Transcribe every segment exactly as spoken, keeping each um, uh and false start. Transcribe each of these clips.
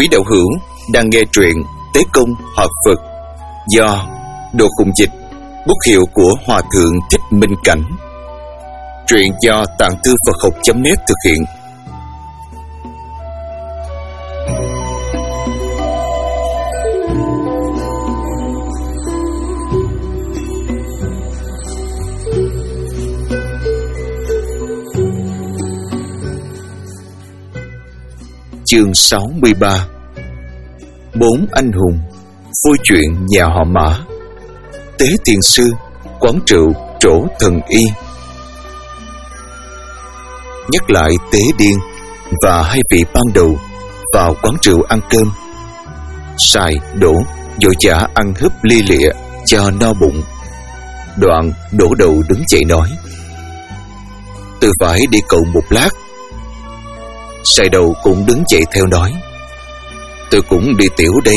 Quý đạo hữu đang nghe truyện Tế Công Hòa Phật do Đồ Khùng Dịch, bút hiệu của Hòa Thượng Thích Minh Cảnh. Truyện do Tạng Thư Phật Học chấm net thực hiện. Chương sáu mươi ba. Bốn anh hùng, phôi chuyện nhà họ Mã. Tế Thiền Sư, quán rượu Trổ Thần Y. Nhắc lại Tế Điên và hai vị ban đầu vào quán rượu ăn cơm. Sài, Đỗ vội vã ăn húp lia lịa cho no bụng. Đoạn đổ đầu đứng dậy nói: "Tôi phải đi cầu một lát." Sài Đầu cũng đứng dậy theo nói: "Tôi cũng đi tiểu đây."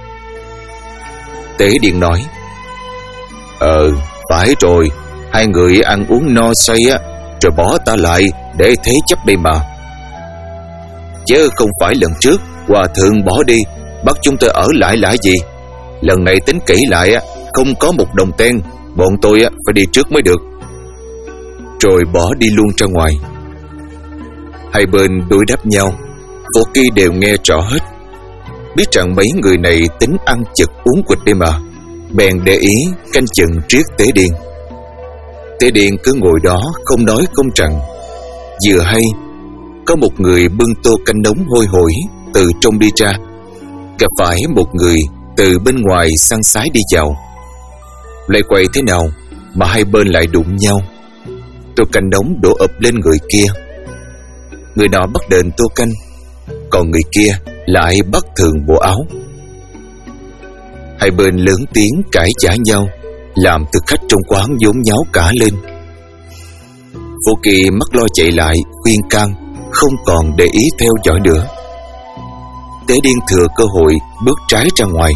Tế Điên nói: Ờ, phải rồi, hai người ăn uống no say á, rồi bỏ ta lại để thế chấp đây mà. Chứ không phải lần trước Hòa Thượng bỏ đi, bắt chúng tôi ở lại là gì? Lần này tính kỹ lại á, không có một đồng ten, bọn tôi á phải đi trước mới được. Rồi bỏ đi luôn ra ngoài. Hai bên đối đáp nhau, Phổ Kỳ đều nghe rõ hết, biết rằng mấy người này tính ăn chực uống quỵt đây mà, bèn để ý canh chừng triết Tế Điên. Tế Điên cứ ngồi đó không nói không rằng. Vừa hay có một người bưng tô canh nóng hôi hổi từ trong đi ra, gặp phải một người từ bên ngoài săn sái đi vào. Lại quay thế nào mà hai bên lại đụng nhau, tô canh nóng đổ ập lên người kia. Người nọ bắt đền tô canh, còn người kia lại bắt thường bộ áo. Hai bên lớn tiếng cãi vã nhau, làm thực khách trong quán vốn nháo cả lên. Phổ Kỳ mắc lo chạy lại khuyên can, không còn để ý theo dõi nữa. Tế Điên thừa cơ hội bước trái ra ngoài.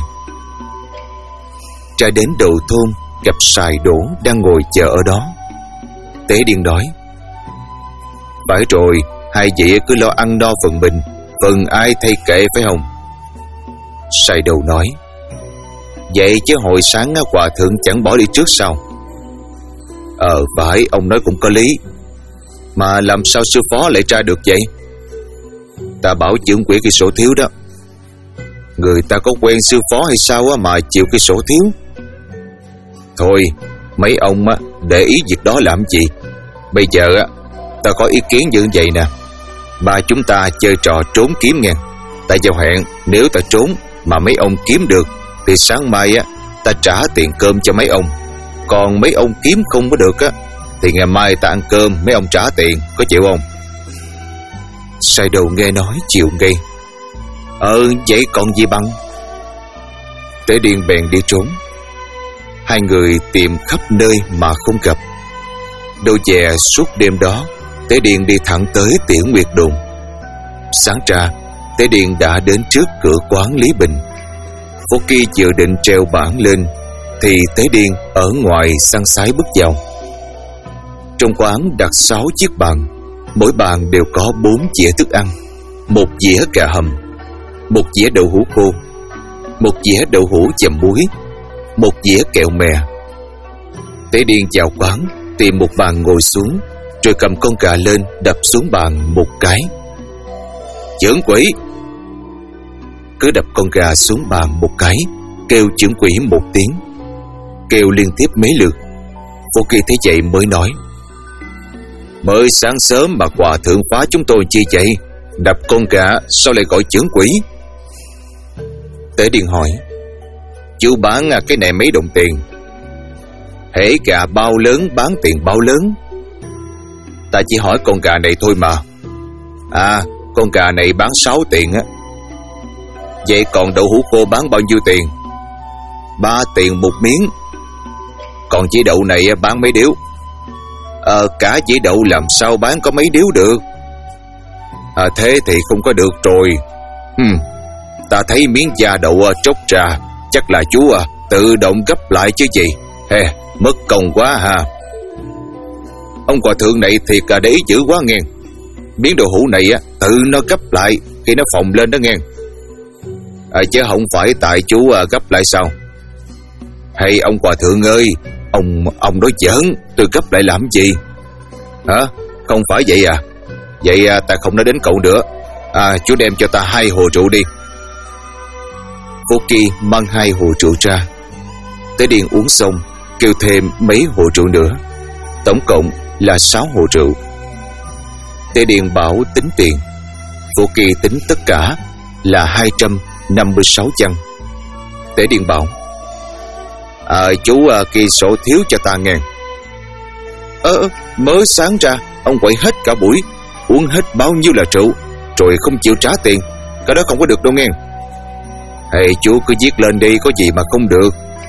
Ra đến đầu thôn, gặp Sài Đỗ đang ngồi chờ ở đó. Tế Điên nói: "Phải rồi, hai vị cứ lo ăn no phần mình, phần ai thay kệ phải không?" Sài Đầu nói: "Vậy chứ hồi sáng Hòa Thượng chẳng bỏ đi trước sao?" Ờ phải, ông nói cũng có lý. Mà làm sao sư phó lại ra được vậy? Ta bảo trưởng quỹ cái sổ thiếu đó. Người ta có quen sư phó hay sao mà chịu cái sổ thiếu? Thôi, mấy ông để ý việc đó làm gì? Bây giờ ta có ý kiến như vậy nè. Mà chúng ta chơi trò trốn kiếm nghe. Ta giao hẹn, nếu ta trốn mà mấy ông kiếm được thì sáng mai á ta trả tiền cơm cho mấy ông. Còn mấy ông kiếm không có được á thì ngày mai ta ăn cơm, mấy ông trả tiền, có chịu không? Sài Đầu nghe nói chịu ngay. Ờ vậy còn gì bằng. Tế Điên bèn đi trốn. Hai người tìm khắp nơi mà không gặp. Đâu dè suốt đêm đó, Tế Điên đi thẳng tới Tiểu Nguyệt Đồn. Sáng ra, Tế Điên đã đến trước cửa quán Lý Bình. Phổ Kỳ vừa định treo bảng lên thì Tế Điên ở ngoài săn sái bước vào. Trong quán đặt sáu chiếc bàn, mỗi bàn đều có bốn dĩa thức ăn: một dĩa cà hầm, một dĩa đậu hũ khô, một dĩa đậu hũ chầm muối, một dĩa kẹo mè. Tế Điên vào quán, tìm một bàn ngồi xuống, rồi cầm con gà lên đập xuống bàn một cái. "Trưởng quỹ!" Cứ đập con gà xuống bàn một cái, kêu trưởng quỹ một tiếng. Kêu liên tiếp mấy lượt. Phổ Kỳ thấy vậy mới nói: "Mới sáng sớm mà Hòa Thượng phá chúng tôi chi vậy? Đập con gà sao lại gọi trưởng quỹ?" Tế Điên hỏi: "Chú bán cái này mấy đồng tiền?" "Hễ gà bao lớn bán tiền bao lớn." "Ta chỉ hỏi con gà này thôi mà." "À, con gà này bán sáu tiền á." "Vậy còn đậu hũ khô bán bao nhiêu tiền?" "Ba tiền một miếng." "Còn chỉ đậu này bán mấy điếu?" Ờ, cả chỉ đậu làm sao bán có mấy điếu được?" "À thế thì không có được rồi." Hừm, ta thấy miếng da đậu tróc ra, chắc là chú à, tự động gấp lại chứ gì. Hè, mất công quá ha. Ông Hòa Thượng này thiệt là để ý dữ quá nghe. Miếng đậu hũ này á, tự nó gấp lại khi nó phồng lên đó nghe. à, chứ không phải tại chú à, gấp lại sao? Hay ông hòa thượng ơi, Ông ông nói giỡn, tôi gấp lại làm gì? Hả? Không phải vậy à? Vậy à, ta không nói đến cậu nữa. À, chú đem cho ta hai hồ rượu đi. Vô Kỳ mang hai hồ rượu ra. Tế Điền uống xong, kêu thêm mấy hồ rượu nữa. Tổng cộng là sáu hồ rượu. Tế Điền bảo tính tiền. Vô Kỳ tính tất cả là hai trăm năm mươi sáu chăng. Tế Điền bảo: À, chú à, ghi sổ thiếu cho ta nghe. Ờ, mới sáng ra ông quậy hết cả buổi, uống hết bao nhiêu là rượu, rồi không chịu trả tiền. Cái đó không có được đâu nghe. Hay chú cứ viết lên đi, có gì mà không được.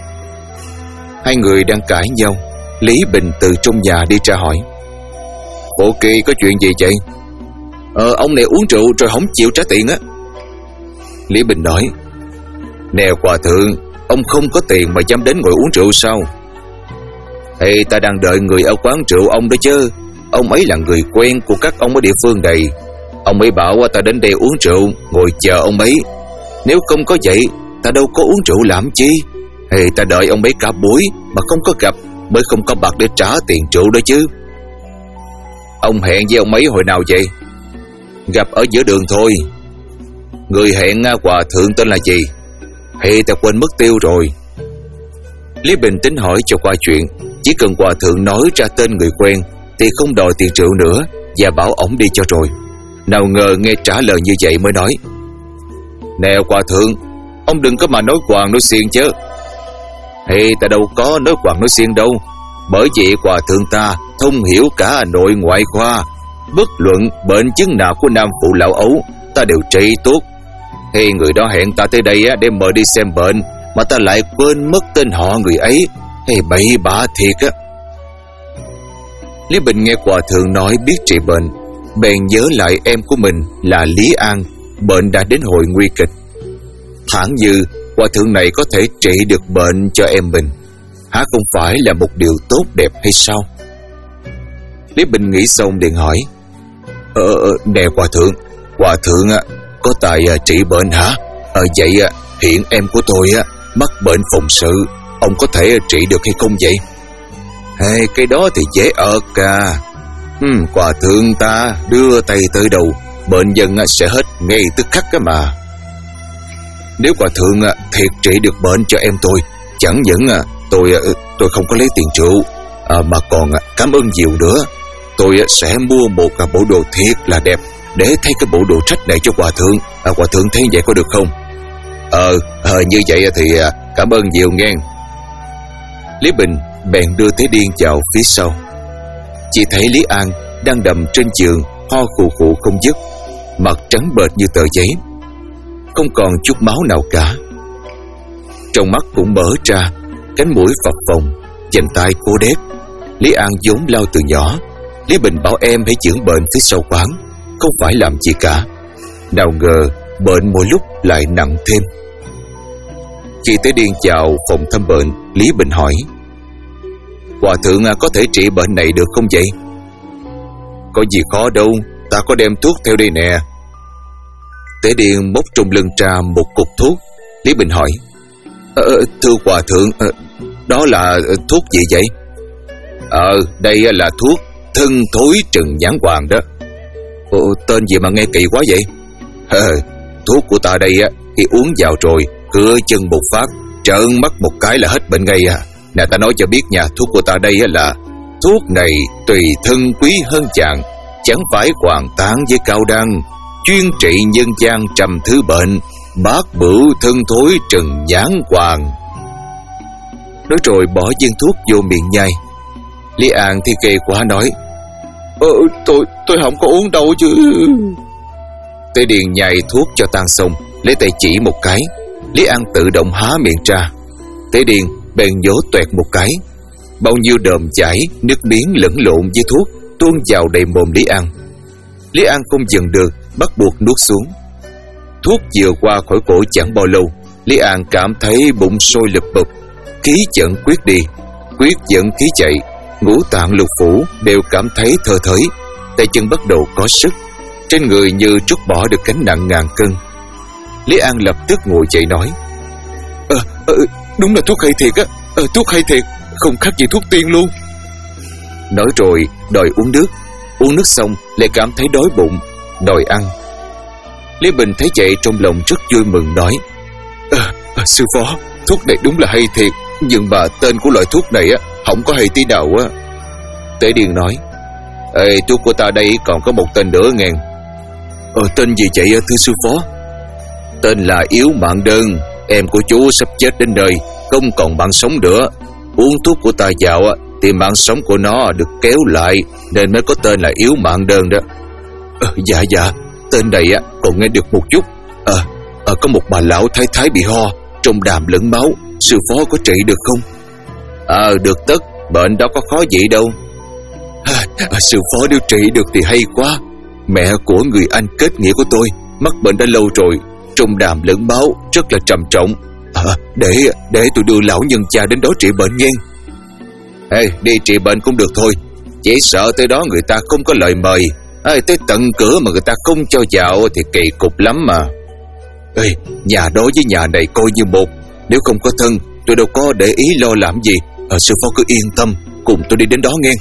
Hai người đang cãi nhau, Lý Bình từ trong nhà đi ra hỏi: Bộ Kỳ, có chuyện gì vậy? Ờ, ông này uống rượu rồi không chịu trả tiền á. Lý Bình nói: Nè hòa thượng, ông không có tiền mà dám đến ngồi uống rượu sao? Thì ta đang đợi người ở quán rượu ông đó chứ. Ông ấy là người quen của các ông ở địa phương này. Ông ấy bảo ta đến đây uống rượu, ngồi chờ ông ấy. Nếu không có vậy, ta đâu có uống rượu làm chi. Thì ta đợi ông ấy cả buổi mà không có gặp, mới không có bạc để trả tiền rượu đó chứ. Ông hẹn với ông ấy hồi nào vậy? Gặp ở giữa đường thôi. Người hẹn hòa thượng tên là gì? Thì ta quên mất tiêu rồi. Lý Bình tính hỏi cho qua chuyện. Chỉ cần hòa thượng nói ra tên người quen thì không đòi tiền rượu nữa, và bảo ổng đi cho rồi. Nào ngờ nghe trả lời như vậy mới nói: Nè hòa thượng, ông đừng có mà nói hoàng nói xiên chứ. Thì ta đâu có nói hoàng nói xiên đâu. Bởi vậy hòa thượng ta thông hiểu cả nội ngoại khoa. Bất luận bệnh chứng nào của nam phụ lão ấu, ta đều trị tốt. Thì người đó hẹn ta tới đây để mời đi xem bệnh, mà ta lại quên mất tên họ người ấy. Hay bậy bạ thiệt á. Lý Bình nghe hòa thượng nói biết trị bệnh, bèn nhớ lại em của mình là Lý An, bệnh đã đến hồi nguy kịch. Thản như hòa thượng này có thể trị được bệnh cho em mình, há không phải là một điều tốt đẹp hay sao? Lý Bình nghĩ xong liền hỏi: Ờ, nè hòa thượng, hòa thượng á, có tài à, trị bệnh hả? Ờ, vậy à, hiện em của tôi á, mắc bệnh phùng sự, ông có thể trị được hay không vậy? Hey, cái đó thì dễ ợt à. Hmm, hòa thượng ta đưa tay tới đầu, bệnh nhân sẽ hết ngay tức khắc á mà. Nếu hòa thượng thiệt trị được bệnh cho em tôi, chẳng những tôi tôi không có lấy tiền rượu, à, mà còn cảm ơn nhiều nữa. Tôi sẽ mua một bộ đồ thiệt là đẹp để thay cái bộ đồ trách này cho hòa thượng. À, hòa thượng thấy vậy có được không? Ờ, à, như vậy thì cảm ơn nhiều nghe. Lý Bình bèn đưa Tế Điên vào phía sau. Chỉ thấy Lý An đang nằm trên giường, ho khù khụ không dứt, mặt trắng bệch như tờ giấy, không còn chút máu nào cả. Trong mắt cũng mở ra, cánh mũi phập phồng, vành tai cô đét. Lý An vốn lao từ nhỏ. Lý Bình bảo em hãy dưỡng bệnh phía sau quán, không phải làm gì cả. Nào ngờ bệnh mỗi lúc lại nặng thêm. Khi Tế Điên chào phòng thăm bệnh, Lý Bình hỏi: Hòa thượng có thể trị bệnh này được không vậy? Có gì khó đâu, ta có đem thuốc theo đây nè. Tế Điên móc trong lưng ra một cục thuốc. Lý Bình hỏi: ờ, Thưa hòa thượng, ờ, đó là thuốc gì vậy? Ờ, đây là thuốc thân thối trừng nhãn hoàng đó. Ờ, tên gì mà nghe kỳ quá vậy? Ờ, thuốc của ta đây á, khi uống vào rồi, cựa chân một phát, trợn mắt một cái là hết bệnh ngay à. Nè ta nói cho biết nha, thuốc của ta đây là thuốc này tùy thân quý hơn chàng, chẳng phải hoàng tán với cao đăng, chuyên trị nhân gian trầm thứ bệnh, bát bửu thân thối trừng nhãn hoàng. Nói rồi bỏ viên thuốc vô miệng nhai. Lý An thì kề quá nói: Ờ, tôi tôi không có uống đâu chứ. Tế Điền nhai thuốc cho tan xong, lấy tay chỉ một cái. Lý An tự động há miệng ra. Tế Điền bèn nhổ toẹt một cái. Bao nhiêu đờm chảy, nước miếng lẫn lộn với thuốc tuôn vào đầy mồm Lý An. Lý An không dừng được, bắt buộc nuốt xuống. Thuốc vừa qua khỏi cổ chẳng bao lâu, Lý An cảm thấy bụng sôi lụp bụp, khí dẫn quyết đi, quyết dẫn khí chạy, ngũ tạng lục phủ đều cảm thấy thơ thới, tay chân bắt đầu có sức, trên người như trút bỏ được gánh nặng ngàn cân. Lý An lập tức ngồi dậy nói: Ờ, ờ đúng là thuốc hay thiệt á, ờ, thuốc hay thiệt, không khác gì thuốc tiên luôn. Nói rồi đòi uống nước. Uống nước xong lại cảm thấy đói bụng, đòi ăn. Lý Bình thấy vậy trong lòng rất vui mừng nói: à, à, Sư phó, thuốc này đúng là hay thiệt, nhưng mà tên của loại thuốc này á không có hay tí nào á. Tế Điền nói: Ê, thuốc của ta đây còn có một tên nữa nghe. Ờ, tên gì vậy thưa sư phó? Tên là Yếu Mạng Đơn. Em của chú sắp chết đến nơi, không còn mạng sống nữa. Uống thuốc của ta vào á thì mạng sống của nó được kéo lại, nên mới có tên là Yếu Mạng Đơn đó. Ờ, dạ dạ, tên này á còn nghe được một chút. Ờ, à, có một bà lão thái thái bị ho, trong đàm lẫn máu, sư phó có trị được không? Ờ, à, được tất, bệnh đó có khó gì đâu. À, à, sư phó nếu trị được thì hay quá. Mẹ của người anh kết nghĩa của tôi mắc bệnh đã lâu rồi, trong đàm lẫn máu, rất là trầm trọng. À, để để tôi đưa lão nhân cha đến đó trị bệnh nghe. Ê, đi trị bệnh cũng được thôi, chỉ sợ tới đó người ta không có lời mời. Ê, tới tận cửa mà người ta không cho vào thì kỳ cục lắm mà. Ê, nhà đó với nhà này coi như một, nếu không có thân tôi đâu có để ý lo làm gì. À, sư phó cứ yên tâm, cùng tôi đi đến đó nghe.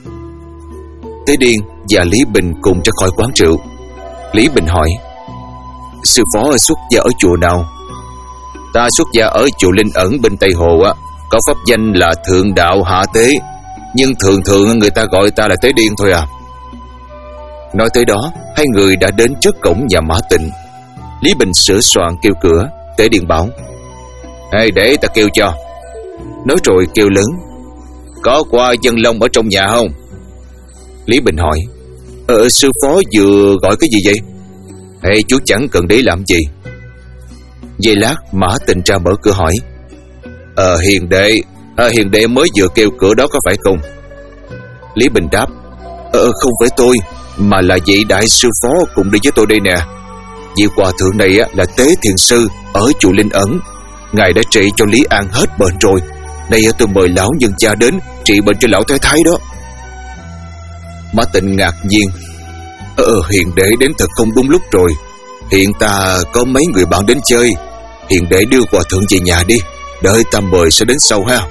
Tế Điền và Lý Bình cùng ra khỏi quán rượu. Lý Bình hỏi: Sư phó xuất gia ở chùa nào? Ta xuất gia ở chùa Linh Ẩn bên Tây Hồ á, có pháp danh là Thượng Đạo Hạ Tế, nhưng thường thường người ta gọi ta là Tế Điền thôi à. Nói tới đó, hai người đã đến trước cổng nhà Mã Tịnh. Lý Bình sửa soạn kêu cửa. Tế Điền bảo: Ê, để ta kêu cho. Nói rồi kêu lớn: Có qua Dân Long ở trong nhà không? Lý Bình hỏi: Ờ, sư phó vừa gọi cái gì vậy? Ê, chú chẳng cần để làm gì. Giây lát Mã Tịnh ra mở cửa hỏi: Ờ, hiền đệ, à, hiền đệ mới vừa kêu cửa đó có phải không? Lý Bình đáp: Ờ, không phải tôi, mà là vị đại sư phó cùng đi với tôi đây nè. Vị hòa thượng này á, là Tế Thiền Sư ở chùa Linh Ẩn. Ngài đã trị cho Lý An hết bệnh rồi. Nay tôi mời lão nhân cha đến trị bệnh cho lão thái thái đó. Mã Tịnh ngạc nhiên: Ờ, hiền đệ đến thật không đúng lúc rồi. Hiện ta có mấy người bạn đến chơi, hiền đệ đưa hòa thượng về nhà đi, đợi ta mời sẽ đến sau ha.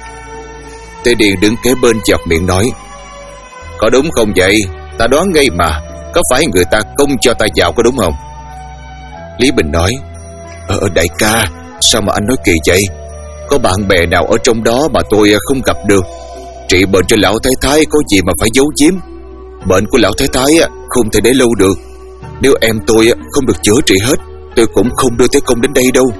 Tế Điền đứng kế bên chợt miệng nói: Có đúng không vậy? Ta đoán ngay mà, có phải người ta không cho ta vào có đúng không? Lý Bình nói: Ờ, đại ca, sao mà anh nói kỳ vậy? Có bạn bè nào ở trong đó mà tôi không gặp được? Trị bệnh cho lão thái thái có gì mà phải giấu giếm? Bệnh của lão thái thái không thể để lâu được. Nếu em tôi không được chữa trị hết, tôi cũng không đưa Tế Công đến đây đâu.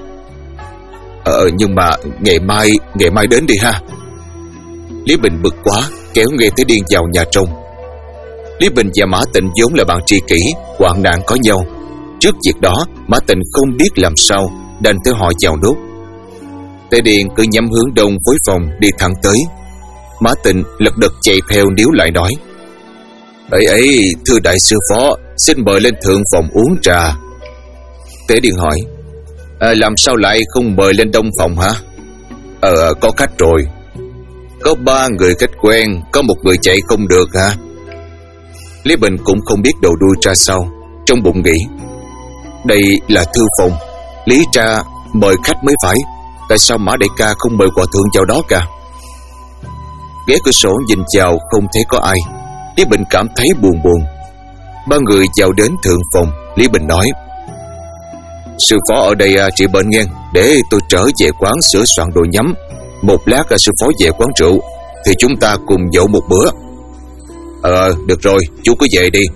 Ờ, nhưng mà ngày mai, ngày mai đến đi ha. Lý Bình bực quá, kéo nghe Tế Điền vào nhà trong. Lý Bình và Mã Tịnh vốn là bạn tri kỷ, hoạn nạn có nhau. Trước việc đó, Mã Tịnh không biết làm sao, đành theo họ vào nốt. Tế Điền cứ nhắm hướng đông với phòng đi thẳng tới. Mã Tịnh lật đật chạy theo níu lại nói: Ấy ấy, thưa đại sư phó, xin mời lên thượng phòng uống trà. Tế Điền hỏi: à, làm sao lại không mời lên đông phòng hả? Ờ, có khách rồi. Có ba người khách quen, có một người chạy không được hả? Lý Bình cũng không biết đầu đuôi ra sao, trong bụng nghĩ: đây là thư phòng, lý ra mời khách mới phải, tại sao Mã đại ca không mời hòa thượng vào đó cả? Ghé cửa sổ nhìn vào không thấy có ai, Lý Bình cảm thấy buồn buồn. Ba người vào đến thượng phòng. Lý Bình nói: sư phó ở đây trị bệnh nghe, để tôi trở về quán sửa soạn đồ nhắm. Một lát sư phó về quán rượu thì chúng ta cùng nhậu một bữa. Ờ, được rồi, chú cứ về đi.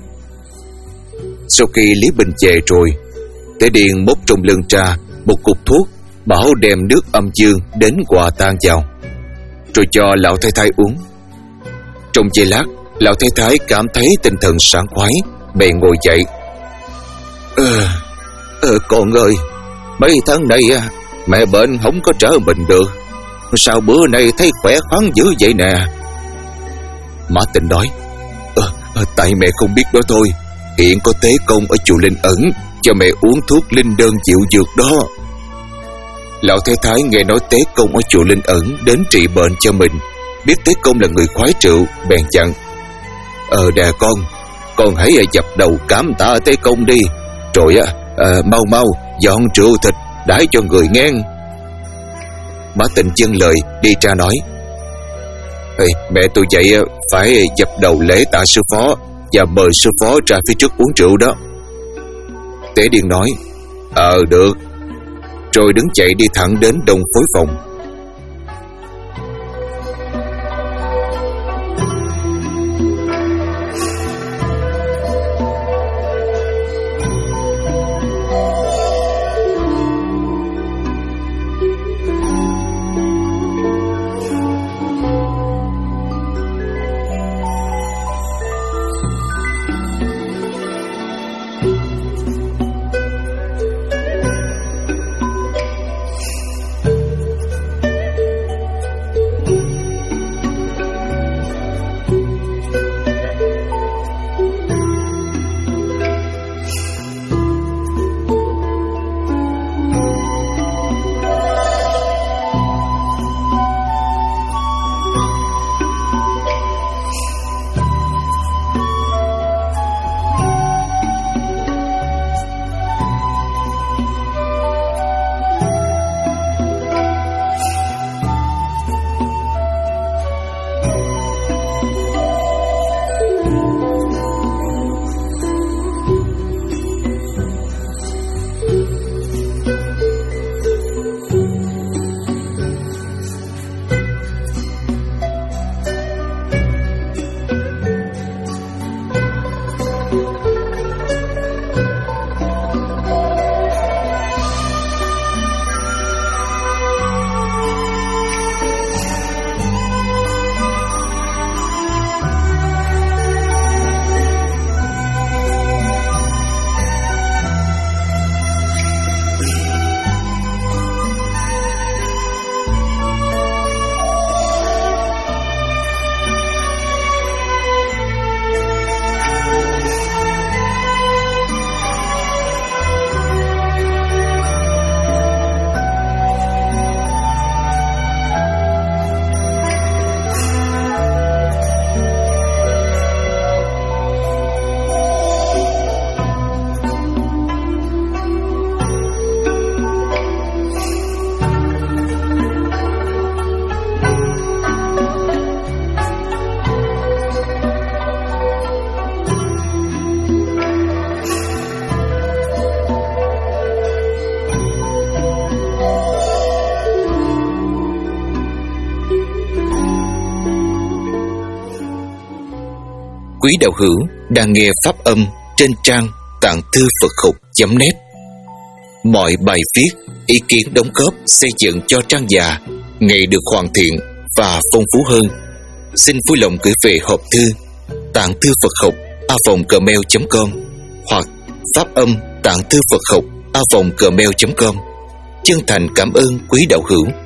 Sau khi Lý Bình về rồi, Tế Điền móc trong lưng ra một cục thuốc, bảo đem nước âm dương đến hòa tan vào, rồi cho lão thái thái uống. Trong giây lát, lão thái thái cảm thấy tinh thần sảng khoái, bèn ngồi dậy. Ờ, ờ con ơi, mấy tháng nay mẹ bệnh không có trở mình được, sao bữa nay thấy khỏe khoắn dữ vậy nè? Mã Tịnh nói: Ờ, tại mẹ không biết đó thôi. Hiện có Tế Công ở chùa Linh Ẩn cho mẹ uống thuốc linh đơn dịu dược đó. Lão thái thái nghe nói Tế Công ở chùa Linh Ẩn đến trị bệnh cho mình, biết Tế Công là người khoái rượu, bèn dặn: Ờ đè con, con hãy dập đầu cảm tạ Tế Công đi, rồi à, à, mau mau dọn rượu thịt đãi cho người ngang. Mã Tịnh dâng lời đi ra nói: Ê, mẹ tôi dạy phải dập đầu lễ tạ sư phó và mời sư phó ra phía trước uống rượu đó. Tế Điền nói: Ờ được. Rồi đứng dậy đi thẳng đến đông phối phòng. Quý đạo hữu đang nghe pháp âm trên trang tạng thư Phật học chấm net. Mọi bài viết, ý kiến đóng góp xây dựng cho trang già ngày được hoàn thiện và phong phú hơn, xin vui lòng gửi về hộp thư tạng thư Phật học a vòng gmail chấm com hoặc pháp âm tạng thư Phật học a vòng gmail chấm com. Chân thành cảm ơn quý đạo hữu.